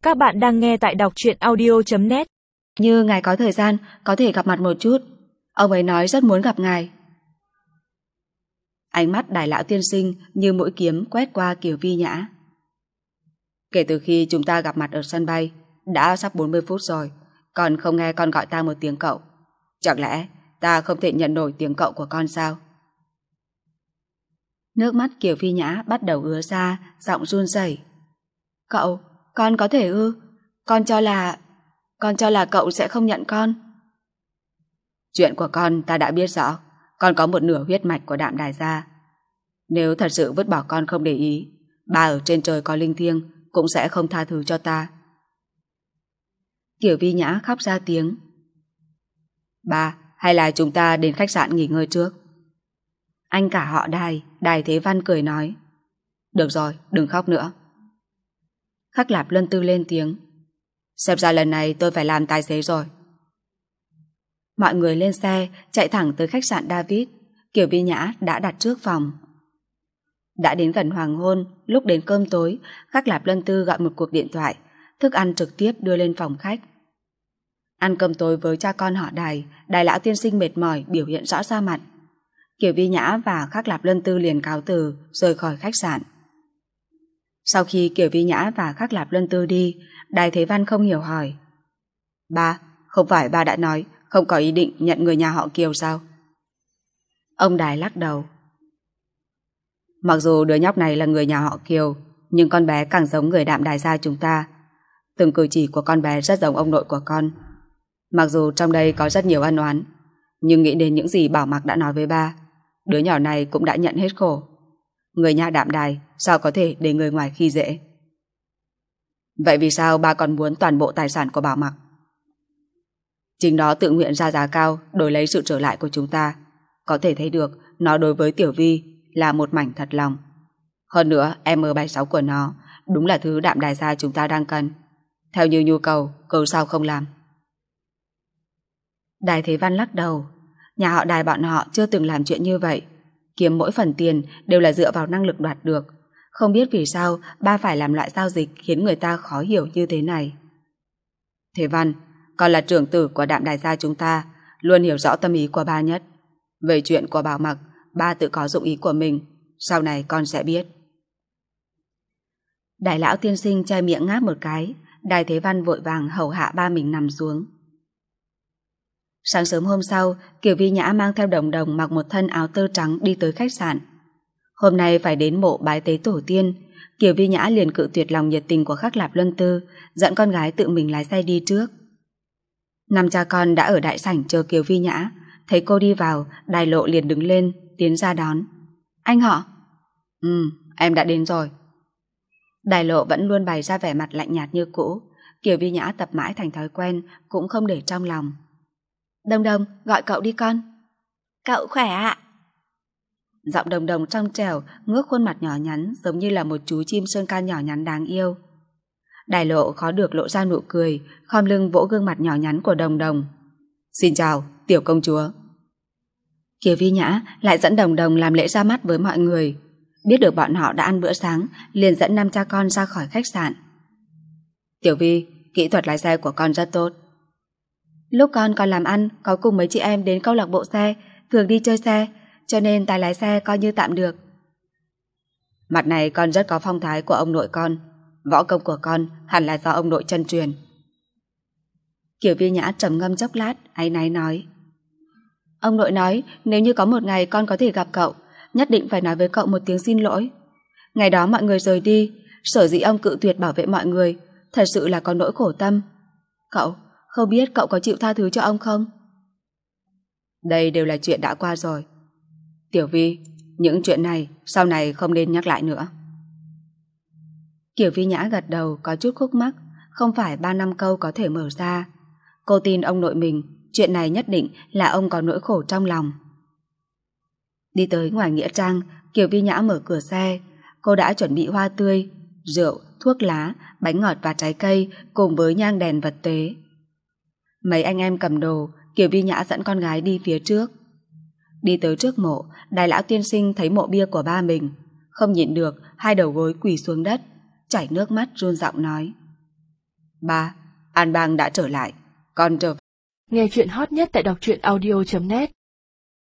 Các bạn đang nghe tại đọc truyện audio.net. Như ngài có thời gian, có thể gặp mặt một chút. Ông ấy nói rất muốn gặp ngài. Ánh mắt Đài lão tiên sinh như mũi kiếm quét qua Kiều Vi Nhã. Kể từ khi chúng ta gặp mặt ở sân bay, đã sắp 40 phút rồi, còn không nghe con gọi ta một tiếng cậu. Chẳng lẽ ta không thể nhận nổi tiếng cậu của con sao? Nước mắt Kiều Vi Nhã bắt đầu ứa ra, giọng run rẩy. Cậu, con có thể ư? Con cho là cậu sẽ không nhận con. Chuyện của con ta đã biết rõ. Con có một nửa huyết mạch của Đạm Đài gia. Nếu thật sự vứt bỏ con không để ý, ba ở trên trời có linh thiêng cũng sẽ không tha thứ cho ta. Kiều Vi Nhã khóc ra tiếng. Ba, hay là chúng ta đến khách sạn nghỉ ngơi trước? Anh cả họ Đài Thế Văn cười nói. Được rồi, đừng khóc nữa. Khắc Lạp Luân Tư lên tiếng. Xem ra lần này tôi phải làm tài xế rồi. Mọi người lên xe, chạy thẳng tới khách sạn David. Kiều Vi Nhã đã đặt trước phòng. Đã đến gần hoàng hôn, lúc đến cơm tối, Khắc Lạp Luân Tư gọi một cuộc điện thoại, thức ăn trực tiếp đưa lên phòng khách. Ăn cơm tối với cha con họ Đài lão tiên sinh mệt mỏi biểu hiện rõ ra mặt. Kiều Vi Nhã và Khắc Lạp Luân Tư liền cáo từ, rời khỏi khách sạn. Sau khi Kiều Vi Nhã và Khắc Lạp Luân Tư đi, Đài Thế Văn không hiểu hỏi. Ba, không phải ba đã nói không có ý định nhận người nhà họ Kiều sao? Ông Đài lắc đầu. Mặc dù đứa nhóc này là người nhà họ Kiều, nhưng con bé càng giống người Đạm Đài gia chúng ta. Từng cử chỉ của con bé rất giống ông nội của con. Mặc dù trong đây có rất nhiều ân oán, nhưng nghĩ đến những gì Bảo Mặc đã nói với ba, đứa nhỏ này cũng đã nhận hết khổ. Người nhà Đạm Đài sao có thể để người ngoài khi dễ? Vậy vì sao ba còn muốn toàn bộ tài sản của Bảo Mặc? Chính nó tự nguyện ra giá cao đổi lấy sự trở lại của chúng ta. Có thể thấy được nó đối với Tiểu Vi là một mảnh thật lòng. Hơn nữa M76 của nó đúng là thứ Đạm Đài gia chúng ta đang cần. Theo như nhu cầu, cớ sao không làm? Đài Thế Văn lắc đầu. Nhà họ Đài bọn họ chưa từng làm chuyện như vậy. Kiếm mỗi phần tiền đều là dựa vào năng lực đoạt được. Không biết vì sao ba phải làm loại giao dịch khiến người ta khó hiểu như thế này. Thế Văn, con là trưởng tử của Đạm Đài gia chúng ta, luôn hiểu rõ tâm ý của ba nhất. Về chuyện của Bảo Mặc, ba tự có dụng ý của mình, sau này con sẽ biết. Đài lão tiên sinh che miệng ngáp một cái. Đài Thế Văn vội vàng hầu hạ ba mình nằm xuống. Sáng sớm hôm sau, Kiều Vi Nhã mang theo Đồng Đồng mặc một thân áo tơ trắng đi tới khách sạn. Hôm nay phải đến mộ bái tế tổ tiên, Kiều Vi Nhã liền cự tuyệt lòng nhiệt tình của Khắc Lạp Luân Tư, dẫn con gái tự mình lái xe đi trước. Năm cha con đã ở đại sảnh chờ Kiều Vi Nhã, thấy cô đi vào, Đài Lộ liền đứng lên, tiến ra đón. Anh họ? Em đã đến rồi. Đài Lộ vẫn luôn bày ra vẻ mặt lạnh nhạt như cũ. Kiều Vi Nhã tập mãi thành thói quen, cũng không để trong lòng. Đồng Đồng, gọi cậu đi con. Cậu khỏe ạ? Giọng Đồng Đồng trong trẻo, ngước khuôn mặt nhỏ nhắn giống như là một chú chim sơn ca nhỏ nhắn đáng yêu. Đài Lộ khó được lộ ra nụ cười, khom lưng vỗ gương mặt nhỏ nhắn của Đồng Đồng. Xin chào, tiểu công chúa. Kiều Vi Nhã lại dẫn Đồng Đồng làm lễ ra mắt với mọi người. Biết được bọn họ đã ăn bữa sáng, liền dẫn năm cha con ra khỏi khách sạn. Tiểu Vi, kỹ thuật lái xe của con rất tốt. Lúc con còn làm ăn, có cùng mấy chị em đến câu lạc bộ xe, thường đi chơi xe, cho nên tài lái xe coi như tạm được. Mặt này con rất có phong thái của ông nội con. Võ công của con hẳn là do ông nội chân truyền. Kiều Vi Nhã trầm ngâm chốc lát, áy náy nói. Ông nội nói nếu như có một ngày con có thể gặp cậu, nhất định phải nói với cậu một tiếng xin lỗi. Ngày đó mọi người rời đi, sở dĩ ông cự tuyệt bảo vệ mọi người, thật sự là có nỗi khổ tâm. Cậu, không biết cậu có chịu tha thứ cho ông không? Đây đều là chuyện đã qua rồi. Tiểu Vi, những chuyện này sau này không nên nhắc lại nữa. Kiều Vi Nhã gật đầu có chút khúc mắc, không phải 3 năm câu có thể mở ra. Cô tin ông nội mình, chuyện này nhất định là ông có nỗi khổ trong lòng. Đi tới ngoài nghĩa trang, Kiều Vi Nhã mở cửa xe. Cô đã chuẩn bị hoa tươi, rượu, thuốc lá, bánh ngọt và trái cây cùng với nhang đèn vật tế. Mấy anh em cầm đồ, Kiều Vi Nhã dẫn con gái đi phía trước. Đi tới trước mộ, Đài lão tiên sinh thấy mộ bia của ba mình, không nhịn được, hai đầu gối quỳ xuống đất, chảy nước mắt run giọng nói. Ba, An Bang đã trở lại. Con trở. Nghe chuyện hot nhất tại đọc truyện audio.net